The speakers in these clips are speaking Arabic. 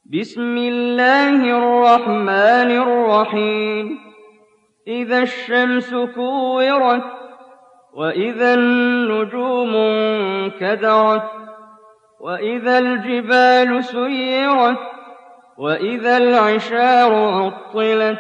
بسم الله الرحمن الرحيم إذا الشمس كورت وإذا النجوم انكدرت وإذا الجبال سيرت وإذا العشار عطلت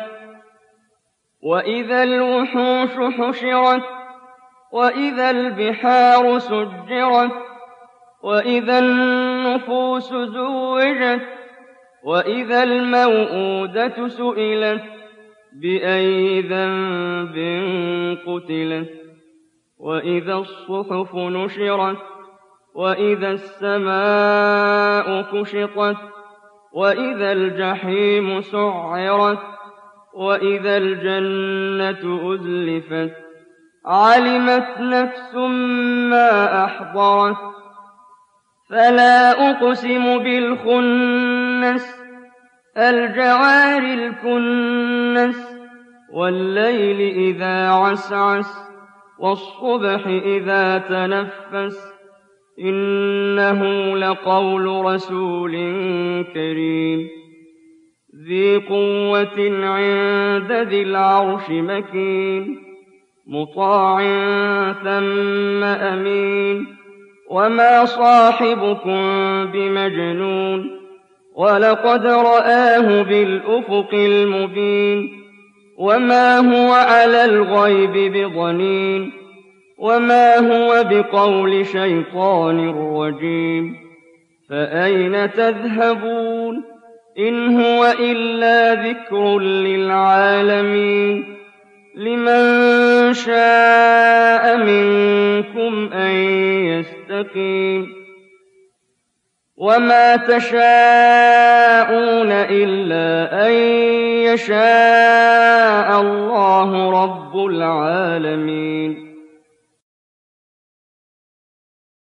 وإذا الوحوش حشرت وإذا البحار سجرت وإذا النفوس زوجت وإذا الموءودة سئلت بأي ذنب قتلت وإذا الصحف نشرت وإذا السماء كشطت وإذا الجحيم سعرت وإذا الجنة أزلفت علمت نفس ما أحضرت فلا أقسم بالخنس الجوار الكنس والليل إذا عسعس والصبح إذا تنفس إنه لقول رسول كريم ذي قوة عند ذي العرش مكين مطاع ثم أمين وما صاحبكم بمجنون ولقد رآه بالأفق المبين وما هو على الغيب بضنين وما هو بقول شيطان رجيم فأين تذهبون إن هو إلا ذكر للعالمين لمن شاء منكم أن يستقيم وما تشاءون إلا أن يشاء الله رب العالمين